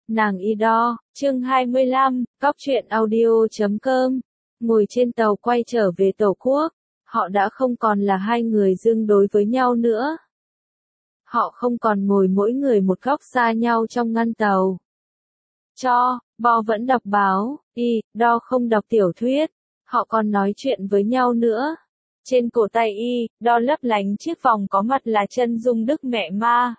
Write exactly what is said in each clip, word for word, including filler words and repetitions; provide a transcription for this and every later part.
Nàng y đo, chương hai mươi lăm, cóc truyện audio chấm com. Ngồi trên tàu quay trở về Tổ quốc, họ đã không còn là hai người dương đối với nhau nữa. Họ không còn ngồi mỗi người một góc xa nhau trong ngăn tàu. Cho, Bo vẫn đọc báo, y, đo không đọc tiểu thuyết. Họ còn nói chuyện với nhau nữa. Trên cổ tay y, đo lấp lánh chiếc vòng có mặt là chân dung Đức Mẹ Ma.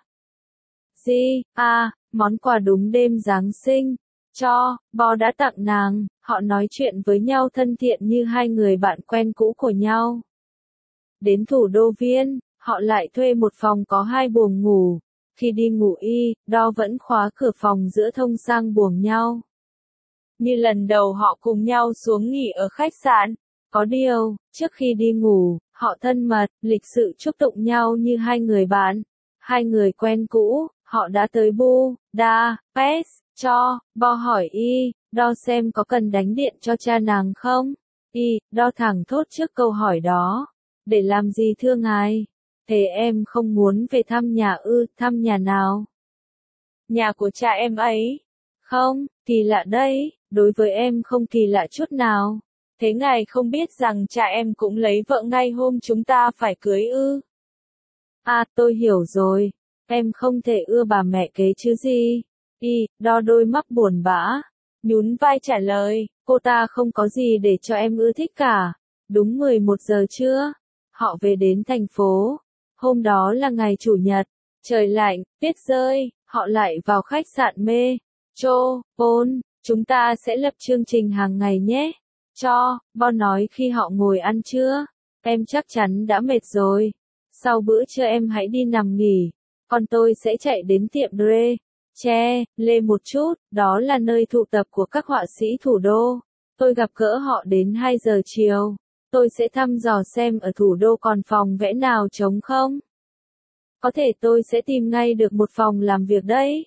Di, a, món quà đúng đêm Giáng sinh. Cho, Bo đã tặng nàng, họ nói chuyện với nhau thân thiện như hai người bạn quen cũ của nhau. Đến thủ đô Viên, họ lại thuê một phòng có hai buồng ngủ. Khi đi ngủ y, đo vẫn khóa cửa phòng giữa thông sang buồng nhau. Như lần đầu họ cùng nhau xuống nghỉ ở khách sạn. Có điều, trước khi đi ngủ, họ thân mật, lịch sự chúc tụng nhau như hai người bạn. Hai người quen cũ, họ đã tới Bu, Da, Pest, cho, Bo hỏi y, đo xem có cần đánh điện cho cha nàng không? Y, đo thẳng thốt trước câu hỏi đó. Để làm gì thưa ngài? Thế em không muốn về thăm nhà ư, thăm nhà nào? Nhà của cha em ấy. Không, kỳ lạ đấy, đối với em không kỳ lạ chút nào. Thế ngài không biết rằng cha em cũng lấy vợ ngay hôm chúng ta phải cưới ư? À, tôi hiểu rồi. Em không thể ưa bà mẹ kế chứ gì. Y, đo đôi mắt buồn bã. Nhún vai trả lời, cô ta không có gì để cho em ưa thích cả. Đúng mười một giờ trưa. Họ về đến thành phố. Hôm đó là ngày Chủ nhật. Trời lạnh, tuyết rơi, họ lại vào khách sạn mê. Chô, Paul, chúng ta sẽ lập chương trình hàng ngày nhé. Cho, Bo nói khi họ ngồi ăn trưa. Em chắc chắn đã mệt rồi. Sau bữa trưa em hãy đi nằm nghỉ. Còn tôi sẽ chạy đến tiệm Dre, Che, Lê một chút, đó là nơi tụ tập của các họa sĩ thủ đô. Tôi gặp gỡ họ đến hai giờ chiều. Tôi sẽ thăm dò xem ở thủ đô còn phòng vẽ nào trống không. Có thể tôi sẽ tìm ngay được một phòng làm việc đấy.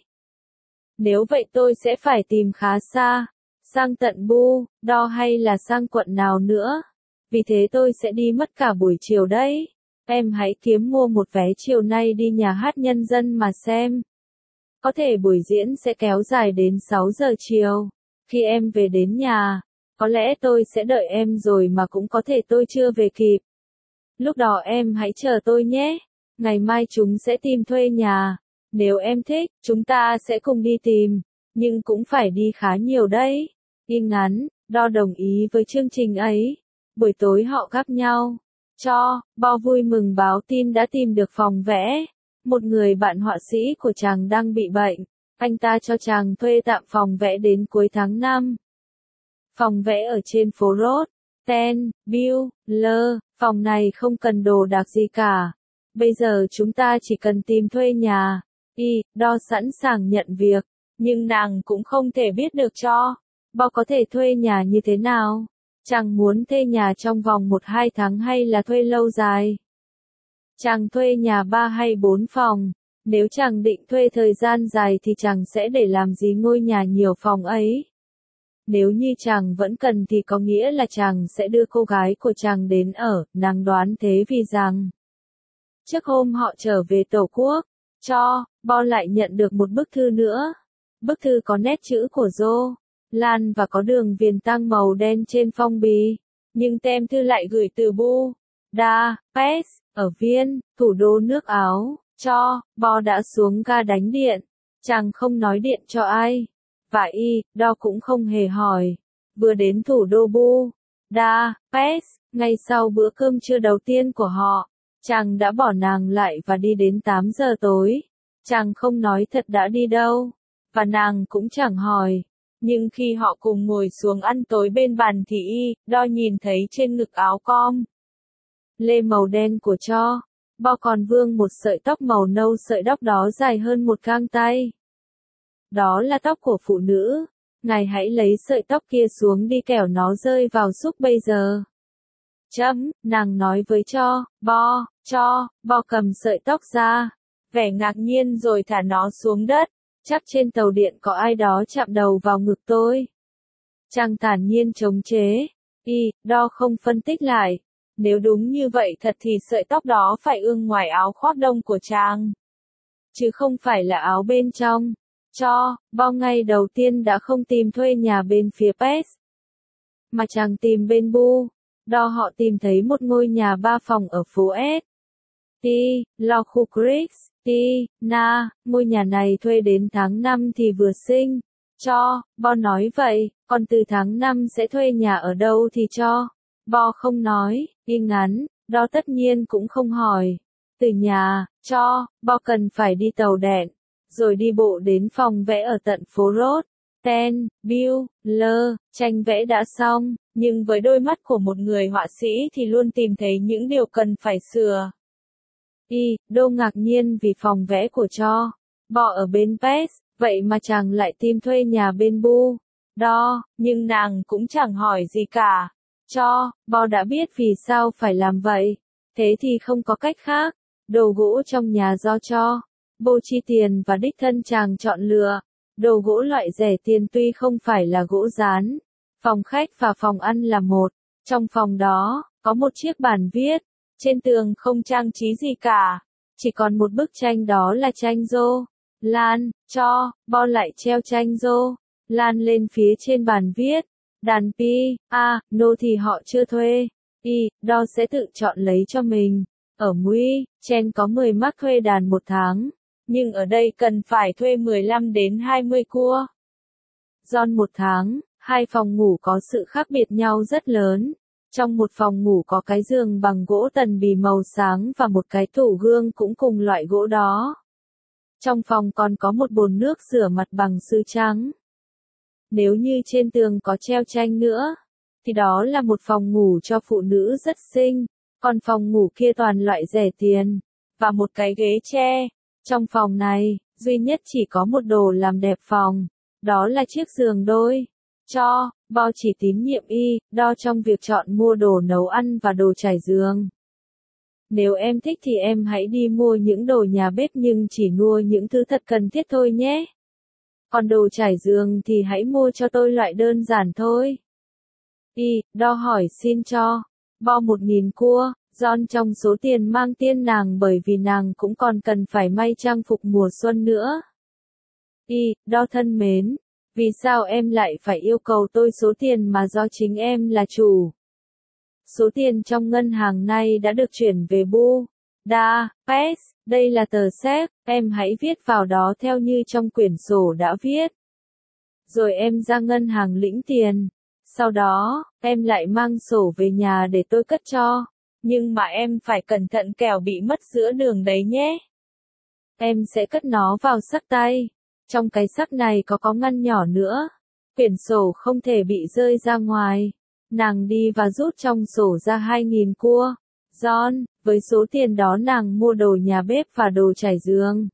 Nếu vậy tôi sẽ phải tìm khá xa. Sang tận Bu, đo hay là sang quận nào nữa. Vì thế tôi sẽ đi mất cả buổi chiều đấy. Em hãy kiếm mua một vé chiều nay đi nhà hát nhân dân mà xem. Có thể buổi diễn sẽ kéo dài đến sáu giờ chiều. Khi em về đến nhà, có lẽ tôi sẽ đợi em rồi mà cũng có thể tôi chưa về kịp. Lúc đó em hãy chờ tôi nhé. Ngày mai chúng sẽ tìm thuê nhà. Nếu em thích, chúng ta sẽ cùng đi tìm. Nhưng cũng phải đi khá nhiều đấy. Y ngắn, đo đồng ý với chương trình ấy. Buổi tối họ gặp nhau. Cho, Bo vui mừng báo tin đã tìm được phòng vẽ. Một người bạn họa sĩ của chàng đang bị bệnh. Anh ta cho chàng thuê tạm phòng vẽ đến cuối tháng năm. Phòng vẽ ở trên phố Rốt, Ten, Bill, Lơ, phòng này không cần đồ đạc gì cả. Bây giờ chúng ta chỉ cần tìm thuê nhà. Y, đo sẵn sàng nhận việc. Nhưng nàng cũng không thể biết được cho. Bo có thể thuê nhà như thế nào? Chàng muốn thuê nhà trong vòng một hai tháng hay là thuê lâu dài? Chàng thuê nhà ba hay bốn phòng. Nếu chàng định thuê thời gian dài thì chàng sẽ để làm gì ngôi nhà nhiều phòng ấy? Nếu như chàng vẫn cần thì có nghĩa là chàng sẽ đưa cô gái của chàng đến ở, nàng đoán thế vì rằng. Trước hôm họ trở về Tổ quốc, cho, Bo lại nhận được một bức thư nữa. Bức thư có nét chữ của Joe, Lan và có đường viền tăng màu đen trên phong bì. Nhưng tem thư lại gửi từ Bu, Da, Pest, ở Viên, thủ đô nước Áo. Cho, Bo đã xuống ga đánh điện. Chàng không nói điện cho ai. Và y, đo cũng không hề hỏi. Vừa đến thủ đô Bu, Da, Pest, ngay sau bữa cơm trưa đầu tiên của họ, chàng đã bỏ nàng lại và đi đến tám giờ tối. Chàng không nói thật đã đi đâu. Và nàng cũng chẳng hỏi. Nhưng khi họ cùng ngồi xuống ăn tối bên bàn thì y, đo nhìn thấy trên ngực áo com lê màu đen của Cho, Bo còn vương một sợi tóc màu nâu, sợi tóc đó dài hơn một gang tay. Đó là tóc của phụ nữ. Ngài hãy lấy sợi tóc kia xuống đi kẻo nó rơi vào súc bây giờ. Chấm, nàng nói với Cho, Bo, Cho, Bo cầm sợi tóc ra. Vẻ ngạc nhiên rồi thả nó xuống đất. Chắc trên tàu điện có ai đó chạm đầu vào ngực tôi. Chàng thản nhiên chống chế. Y, đo không phân tích lại. Nếu đúng như vậy thật thì sợi tóc đó phải ương ngoài áo khoác đông của chàng. Chứ không phải là áo bên trong. cho, bao ngày đầu tiên đã không tìm thuê nhà bên phía Pest, mà chàng tìm bên Bu. Đó họ tìm thấy một ngôi nhà ba phòng ở phố S. T. Low Creek, T. Na, ngôi nhà này thuê đến tháng năm thì vừa sinh. Cho, Bo nói vậy, còn từ tháng năm sẽ thuê nhà ở đâu thì cho. Bo không nói, y ngắn, đó tất nhiên cũng không hỏi. Từ nhà, cho, Bo cần phải đi tàu đẹn, rồi đi bộ đến phòng vẽ ở tận phố Rốt. Ten, Bill, Lơ, tranh vẽ đã xong, nhưng với đôi mắt của một người họa sĩ thì luôn tìm thấy những điều cần phải sửa. Y, Đô ngạc nhiên vì phòng vẽ của cho, Bo ở bên Pest, vậy mà chàng lại tìm thuê nhà bên Bu. Đó, nhưng nàng cũng chẳng hỏi gì cả. Cho, Bo đã biết vì sao phải làm vậy. Thế thì không có cách khác. Đồ gỗ trong nhà do cho, Bo chi tiền và đích thân chàng chọn lựa. Đồ gỗ loại rẻ tiền tuy không phải là gỗ dán. Phòng khách và phòng ăn là một. Trong phòng đó, có một chiếc bàn viết. Trên tường không trang trí gì cả. Chỉ còn một bức tranh, đó là tranh Rô Lan. Cho, Bo lại treo tranh Rô Lan lên phía trên bàn viết. Đàn pi, a, nô thì họ chưa thuê. Y, Đo sẽ tự chọn lấy cho mình. Ở Mui, Chen có mười mark thuê đàn một tháng. Nhưng ở đây cần phải thuê mười lăm đến hai mươi cua. John một tháng, hai phòng ngủ có sự khác biệt nhau rất lớn. Trong một phòng ngủ có cái giường bằng gỗ tần bì màu sáng và một cái tủ gương cũng cùng loại gỗ đó. Trong phòng còn có một bồn nước rửa mặt bằng sứ trắng. Nếu như trên tường có treo tranh nữa, thì đó là một phòng ngủ cho phụ nữ rất xinh, còn phòng ngủ kia toàn loại rẻ tiền, và một cái ghế tre. Trong phòng này, duy nhất chỉ có một đồ làm đẹp phòng, đó là chiếc giường đôi. Cho, Bo chỉ tín nhiệm Y, Đo trong việc chọn mua đồ nấu ăn và đồ trải giường. Nếu em thích thì em hãy đi mua những đồ nhà bếp nhưng chỉ mua những thứ thật cần thiết thôi nhé. Còn đồ trải giường thì hãy mua cho tôi loại đơn giản thôi. Y, Đo hỏi xin cho, Bo một nghìn cua, John trong số tiền mang tiên nàng bởi vì nàng cũng còn cần phải may trang phục mùa xuân nữa. Y, Đo thân mến, vì sao em lại phải yêu cầu tôi số tiền mà do chính em là chủ? Số tiền trong ngân hàng này đã được chuyển về Bu. Da, Pest, đây là tờ séc, em hãy viết vào đó theo như trong quyển sổ đã viết. Rồi em ra ngân hàng lĩnh tiền. Sau đó, em lại mang sổ về nhà để tôi cất cho. Nhưng mà em phải cẩn thận kẻo bị mất giữa đường đấy nhé. Em sẽ cất nó vào xắc tay. Trong cái xắc này có có ngăn nhỏ nữa. Quyển sổ không thể bị rơi ra ngoài. Nàng đi và rút trong sổ ra hai nghìn cua. John, với số tiền đó nàng mua đồ nhà bếp và đồ trải giường.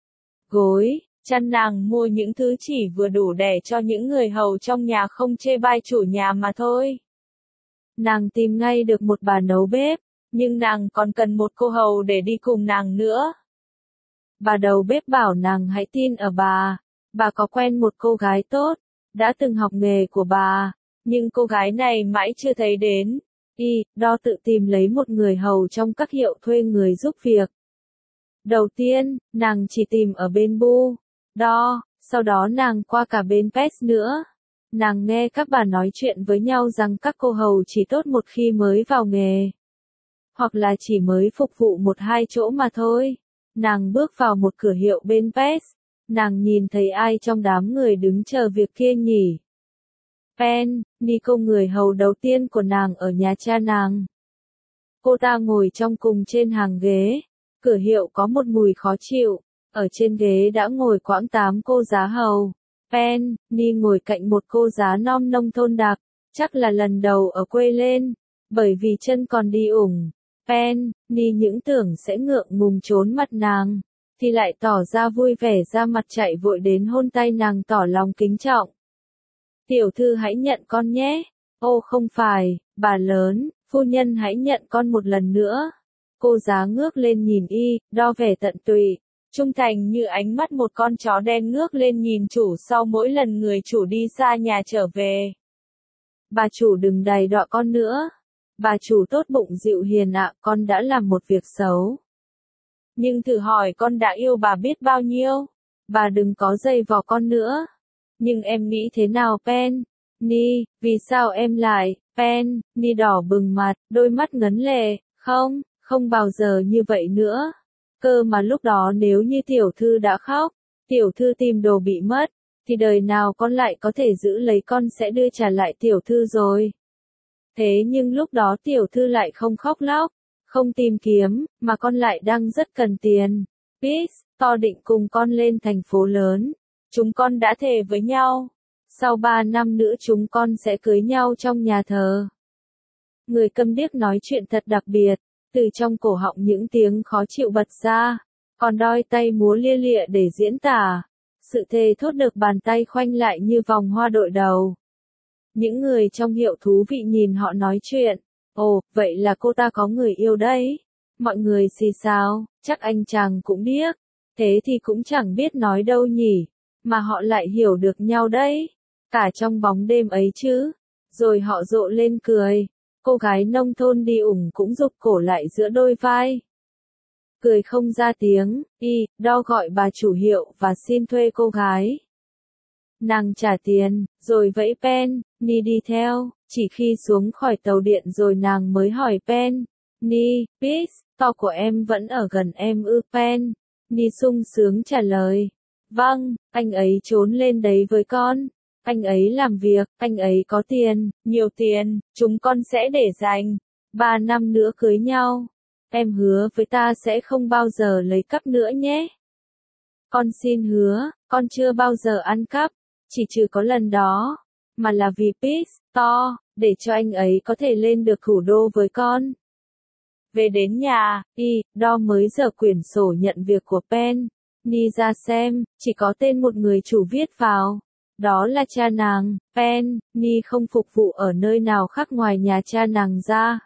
Gối, chăn nàng mua những thứ chỉ vừa đủ để cho những người hầu trong nhà không chê bai chủ nhà mà thôi. Nàng tìm ngay được một bà nấu bếp, nhưng nàng còn cần một cô hầu để đi cùng nàng nữa. Bà đầu bếp bảo nàng hãy tin ở bà. Bà có quen một cô gái tốt, đã từng học nghề của bà, nhưng cô gái này mãi chưa thấy đến. Y, Đo tự tìm lấy một người hầu trong các hiệu thuê người giúp việc. Đầu tiên, nàng chỉ tìm ở bên Bu. Đo, sau đó nàng qua cả bên Pest nữa. Nàng nghe các bà nói chuyện với nhau rằng các cô hầu chỉ tốt một khi mới vào nghề. Hoặc là chỉ mới phục vụ một hai chỗ mà thôi. Nàng bước vào một cửa hiệu bên Pest. Nàng nhìn thấy ai trong đám người đứng chờ việc kia nhỉ? Pen, Nico người hầu đầu tiên của nàng ở nhà cha nàng. Cô ta ngồi trong cùng trên hàng ghế. Cửa hiệu có một mùi khó chịu. Ở trên ghế đã ngồi quãng tám cô giá hầu. Pen, Ni ngồi cạnh một cô giá non nông thôn đặc. Chắc là lần đầu ở quê lên. Bởi vì chân còn đi ủng. Pen, Ni những tưởng sẽ ngượng ngùng trốn mặt nàng. Thì lại tỏ ra vui vẻ ra mặt chạy vội đến hôn tay nàng tỏ lòng kính trọng. Tiểu thư hãy nhận con nhé. Ô không phải, bà lớn, phu nhân hãy nhận con một lần nữa. Cô giá ngước lên nhìn Y, Đo vẻ tận tụy, trung thành như ánh mắt một con chó đen ngước lên nhìn chủ sau mỗi lần người chủ đi xa nhà trở về. Bà chủ đừng đày đọa con nữa. Bà chủ tốt bụng dịu hiền ạ, con đã làm một việc xấu. Nhưng thử hỏi con đã yêu bà biết bao nhiêu? bà đừng có dây vò con nữa. Nhưng em nghĩ thế nào Penny, vì sao em lại, Penny đỏ bừng mặt, đôi mắt ngấn lệ, không, không bao giờ như vậy nữa. Cơ mà lúc đó nếu như tiểu thư đã khóc, tiểu thư tìm đồ bị mất, thì đời nào con lại có thể giữ lấy con sẽ đưa trả lại tiểu thư rồi. Thế nhưng lúc đó tiểu thư lại không khóc lóc, không tìm kiếm, mà con lại đang rất cần tiền. Peace, to định cùng con lên thành phố lớn. Chúng con đã thề với nhau. Sau ba năm nữa chúng con sẽ cưới nhau trong nhà thờ. Người câm điếc nói chuyện thật đặc biệt. Từ trong cổ họng những tiếng khó chịu bật ra. Còn đôi tay múa lia lịa để diễn tả. Sự thề thốt được bàn tay khoanh lại như vòng hoa đội đầu. Những người trong hiệu thú vị nhìn họ nói chuyện. Ồ, vậy là cô ta có người yêu đấy. Mọi người xì xào, chắc anh chàng cũng điếc. Thế thì cũng chẳng biết nói đâu nhỉ. Mà họ lại hiểu được nhau đấy. Cả trong bóng đêm ấy chứ. Rồi họ rộ lên cười. Cô gái nông thôn đi ủng cũng rụt cổ lại giữa đôi vai. Cười không ra tiếng, y, đo gọi bà chủ hiệu và xin thuê cô gái. Nàng trả tiền, rồi vẫy Penny đi theo, chỉ khi xuống khỏi tàu điện rồi nàng mới hỏi Penny, Peace, to của em vẫn ở gần em ư Penny sung sướng trả lời. Vâng, anh ấy trốn lên đấy với con. Anh ấy làm việc, anh ấy có tiền, nhiều tiền, chúng con sẽ để dành. Ba năm nữa cưới nhau. Em hứa với ta sẽ không bao giờ lấy cắp nữa nhé. Con xin hứa, con chưa bao giờ ăn cắp, chỉ trừ có lần đó, mà là vì Peace, to, để cho anh ấy có thể lên được thủ đô với con. Về đến nhà, y, đo mới dở quyển sổ nhận việc của Penny ra xem, chỉ có tên một người chủ viết vào. Đó là cha nàng. Penny không phục vụ ở nơi nào khác ngoài nhà cha nàng ra.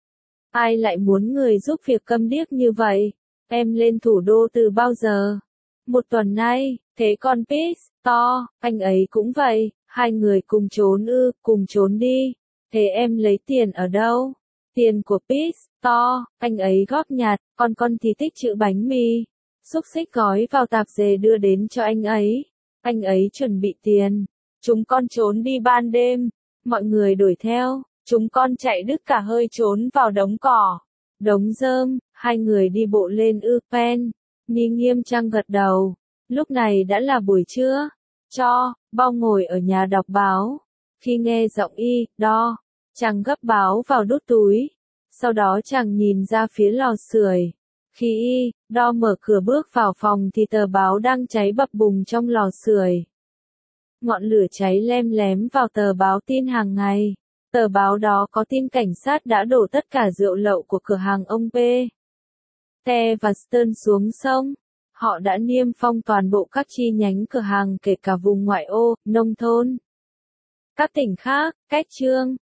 Ai lại muốn người giúp việc câm điếc như vậy? Em lên thủ đô từ bao giờ? Một tuần nay, thế con Peace, to, anh ấy cũng vậy, hai người cùng trốn ư, cùng trốn đi. Thế em lấy tiền ở đâu? Tiền của Peace, to, anh ấy góp nhặt, còn con thì thích chữ bánh mì. Xúc xích gói vào tạp dề đưa đến cho anh ấy. Anh ấy chuẩn bị tiền. Chúng con trốn đi ban đêm. Mọi người đuổi theo. Chúng con chạy đứt cả hơi trốn vào đống cỏ. Đống rơm, hai người đi bộ lên ư Penny nghiêm trang gật đầu. Lúc này đã là buổi trưa. Cho, bao ngồi ở nhà đọc báo. Khi nghe giọng y, đo, chàng gấp báo vào đút túi. Sau đó chàng nhìn ra phía lò sưởi. Khi y, đo mở cửa bước vào phòng thì tờ báo đang cháy bập bùng trong lò sưởi. Ngọn lửa cháy lem lém vào tờ báo tin hàng ngày. Tờ báo đó có tin cảnh sát đã đổ tất cả rượu lậu của cửa hàng ông P. T và Stern xuống sông. Họ đã niêm phong toàn bộ các chi nhánh cửa hàng kể cả vùng ngoại ô, nông thôn. Các tỉnh khác, cách chương.